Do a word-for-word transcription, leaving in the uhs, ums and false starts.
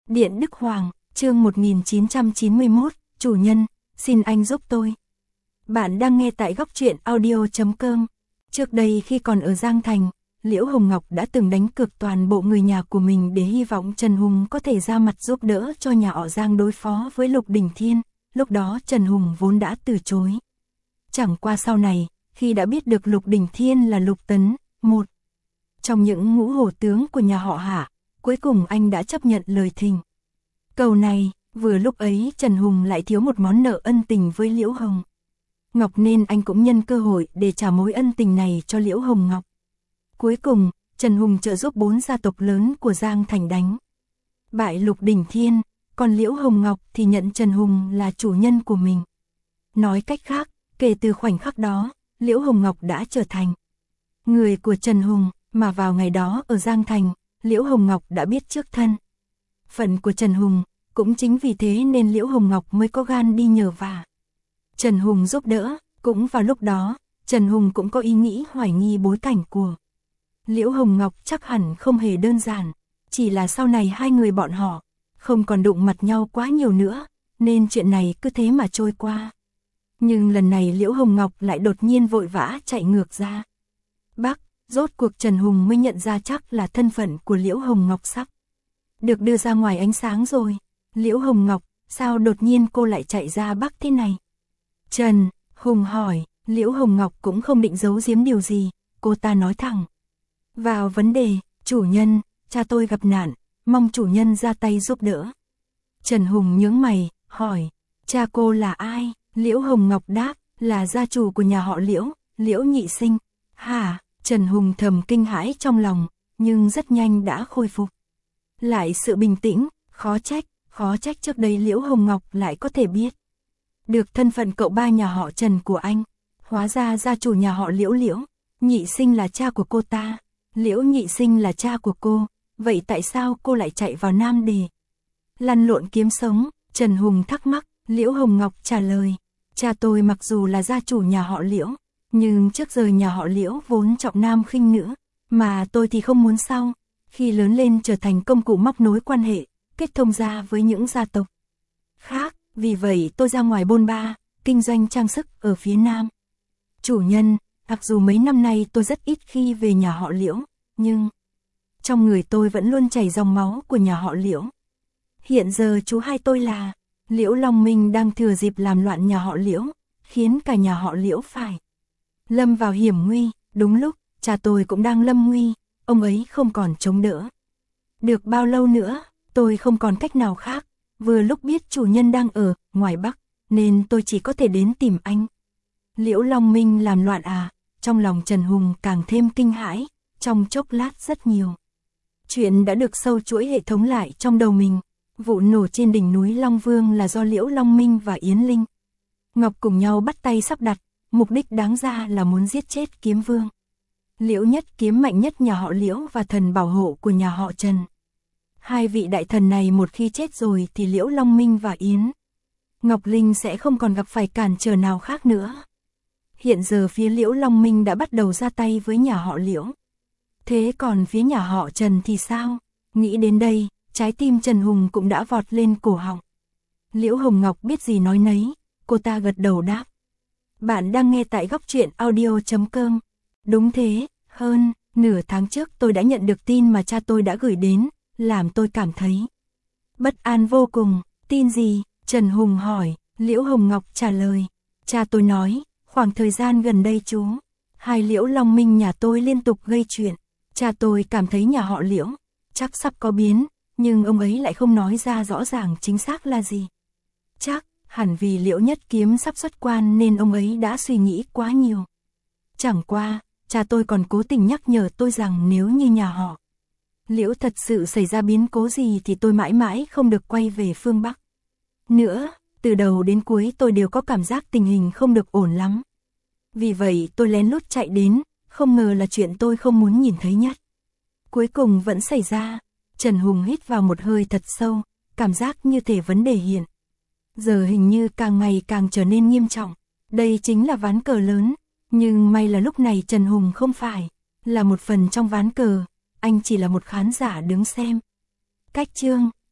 Điện Đức Hoàng, chương một nghìn chín trăm chín mươi mốt, chủ nhân, xin anh giúp tôi. Bạn đang nghe tại góc truyện audio chấm com. Trước đây khi còn ở Giang Thành, Liễu Hồng Ngọc đã từng đánh cược toàn bộ người nhà của mình để hy vọng Trần Hùng có thể ra mặt giúp đỡ cho nhà họ Giang đối phó với Lục Đình Thiên. Lúc đó Trần Hùng vốn đã từ chối. Chẳng qua sau này, khi đã biết được Lục Đình Thiên là Lục Tấn, một trong những ngũ hổ tướng của nhà họ Hạ, cuối cùng anh đã chấp nhận lời thỉnh cầu này. Vừa lúc ấy Trần Hùng lại thiếu một món nợ ân tình với Liễu Hồng Ngọc nên anh cũng nhân cơ hội để trả mối ân tình này cho Liễu Hồng Ngọc. Cuối cùng, Trần Hùng trợ giúp bốn gia tộc lớn của Giang Thành đánh bại Lục Đình Thiên, còn Liễu Hồng Ngọc thì nhận Trần Hùng là chủ nhân của mình. Nói cách khác, kể từ khoảnh khắc đó, Liễu Hồng Ngọc đã trở thành người của Trần Hùng, mà vào ngày đó ở Giang Thành, Liễu Hồng Ngọc đã biết trước thân phận của Trần Hùng, cũng chính vì thế nên Liễu Hồng Ngọc mới có gan đi nhờ vả Trần Hùng giúp đỡ. Cũng vào lúc đó, Trần Hùng cũng có ý nghĩ hoài nghi bối cảnh của Liễu Hồng Ngọc chắc hẳn không hề đơn giản, chỉ là sau này hai người bọn họ không còn đụng mặt nhau quá nhiều nữa, nên chuyện này cứ thế mà trôi qua. Nhưng lần này Liễu Hồng Ngọc lại đột nhiên vội vã chạy ngược ra Bắc, rốt cuộc Trần Hùng mới nhận ra chắc là thân phận của Liễu Hồng Ngọc sắp được đưa ra ngoài ánh sáng rồi. Liễu Hồng Ngọc, sao đột nhiên cô lại chạy ra Bắc thế này? Trần Hùng hỏi. Liễu Hồng Ngọc cũng không định giấu giếm điều gì, cô ta nói thẳng vào vấn đề, chủ nhân, cha tôi gặp nạn, mong chủ nhân ra tay giúp đỡ. Trần Hùng nhướng mày, hỏi, cha cô là ai? Liễu Hồng Ngọc đáp, là gia chủ của nhà họ Liễu, Liễu Nhị Sinh. Hả? Trần Hùng thầm kinh hãi trong lòng, nhưng rất nhanh đã khôi phục lại sự bình tĩnh. Khó trách, khó trách trước đây Liễu Hồng Ngọc lại có thể biết được thân phận cậu ba nhà họ Trần của anh. Hóa ra gia chủ nhà họ Liễu Liễu Nhị Sinh là cha của cô ta. Liễu Nhị Sinh là cha của cô, vậy tại sao cô lại chạy vào Nam để lăn lộn kiếm sống? Trần Hùng thắc mắc. Liễu Hồng Ngọc trả lời, cha tôi mặc dù là gia chủ nhà họ Liễu, nhưng trước giờ nhà họ Liễu vốn trọng nam khinh nữ, mà tôi thì không muốn sau. Khi lớn lên trở thành công cụ móc nối quan hệ, kết thông gia với những gia tộc khác, vì vậy tôi ra ngoài bôn ba, kinh doanh trang sức ở phía Nam. Chủ nhân, mặc dù mấy năm nay tôi rất ít khi về nhà họ Liễu, nhưng trong người tôi vẫn luôn chảy dòng máu của nhà họ Liễu. Hiện giờ chú hai tôi là Liễu Long Minh đang thừa dịp làm loạn nhà họ Liễu, khiến cả nhà họ Liễu phải lâm vào hiểm nguy. Đúng lúc, cha tôi cũng đang lâm nguy, ông ấy không còn chống đỡ được bao lâu nữa, tôi không còn cách nào khác. Vừa lúc biết chủ nhân đang ở ngoài Bắc, nên tôi chỉ có thể đến tìm anh. Liễu Long Minh làm loạn à? Trong lòng Trần Hùng càng thêm kinh hãi. Trong chốc lát rất nhiều chuyện đã được sâu chuỗi hệ thống lại trong đầu mình. Vụ nổ trên đỉnh núi Long Vương là do Liễu Long Minh và Yến Linh Ngọc cùng nhau bắt tay sắp đặt, mục đích đáng ra là muốn giết chết Kiếm Vương Liễu Nhất Kiếm, mạnh nhất nhà họ Liễu và thần bảo hộ của nhà họ Trần. Hai vị đại thần này một khi chết rồi thì Liễu Long Minh và Yến Ngọc Linh sẽ không còn gặp phải cản trở nào khác nữa. Hiện giờ phía Liễu Long Minh đã bắt đầu ra tay với nhà họ Liễu. Thế còn phía nhà họ Trần thì sao? Nghĩ đến đây, trái tim Trần Hùng cũng đã vọt lên cổ họng. Liễu Hồng Ngọc biết gì nói nấy, cô ta gật đầu đáp. Bạn đang nghe tại góc truyện audio chấm com. Đúng thế, hơn nửa tháng trước tôi đã nhận được tin mà cha tôi đã gửi đến, làm tôi cảm thấy bất an vô cùng. Tin gì? Trần Hùng hỏi. Liễu Hồng Ngọc trả lời, cha tôi nói, khoảng thời gian gần đây chú hai Liễu Long Minh nhà tôi liên tục gây chuyện. Cha tôi cảm thấy nhà họ Liễu chắc sắp có biến, nhưng ông ấy lại không nói ra rõ ràng chính xác là gì. Chắc hẳn vì Liễu Nhất Kiếm sắp xuất quan nên ông ấy đã suy nghĩ quá nhiều. Chẳng qua, cha tôi còn cố tình nhắc nhở tôi rằng nếu như nhà họ Liễu thật sự xảy ra biến cố gì thì tôi mãi mãi không được quay về phương Bắc nữa. Từ đầu đến cuối tôi đều có cảm giác tình hình không được ổn lắm. Vì vậy tôi lén lút chạy đến, không ngờ là chuyện tôi không muốn nhìn thấy nhất cuối cùng vẫn xảy ra. Trần Hùng hít vào một hơi thật sâu, cảm giác như thể vấn đề hiện giờ hình như càng ngày càng trở nên nghiêm trọng. Đây chính là ván cờ lớn, nhưng may là lúc này Trần Hùng không phải là một phần trong ván cờ, anh chỉ là một khán giả đứng xem. Cách chương